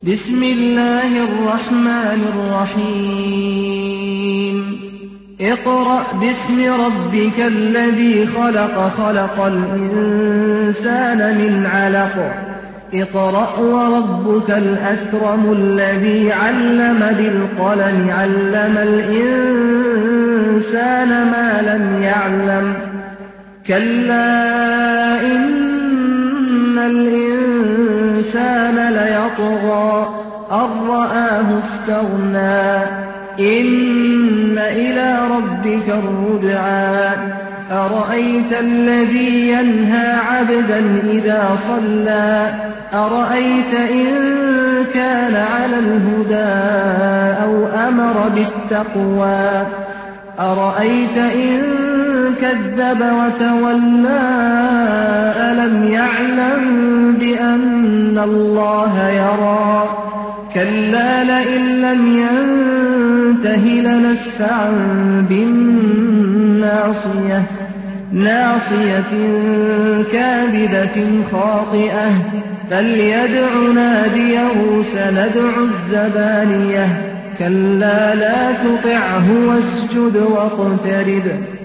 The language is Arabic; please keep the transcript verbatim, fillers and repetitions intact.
بسم الله الرحمن الرحيم اقرأ باسم ربك الذي خلق خلق الإنسان من علق اقرأ وربك الأكرم الذي علم بالقلم علم الإنسان ما لم يعلم كلا إن الإنسان ليطغى أن رآه استغنى إن إلى ربك الرجعى أرأيت الذي ينهى عبدا إذا صلى أرأيت إن كان على الهدى أو أمر بالتقوى أرأيت إن كذب وتولى ألم يعلم بأن الله يرى كلا لئن لم ينته لنسفعا بالناصية ناصية كاذبة خاطئة فليدع ناديه سندع الزبانية كلا لا تطعه واسجد واقترب